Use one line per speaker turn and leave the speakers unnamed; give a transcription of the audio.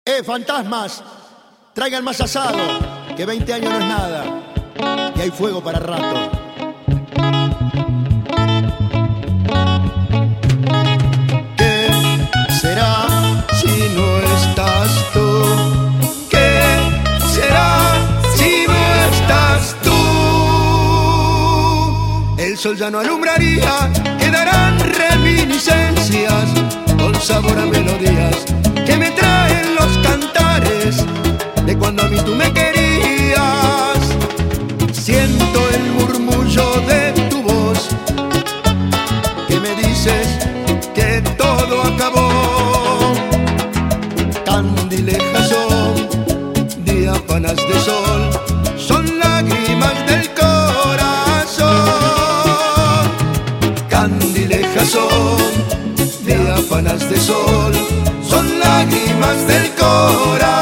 Fantasmas, traigan más asado, que 20 años no es nada, y hay fuego para rato. ¿Qué será si no estás tú? ¿Qué será si no estás tú? El sol ya no alumbraría, quedarán reminiscencias con sabor a melodías que me traen los cantares de cuando a mí tú me querías. Siento el murmullo de tu voz que me dices que todo acabó. Candilejas son diáfanas de sol, son lágrimas del corazón. Candilejas son diáfanas de sol, son lágrimas del corazón.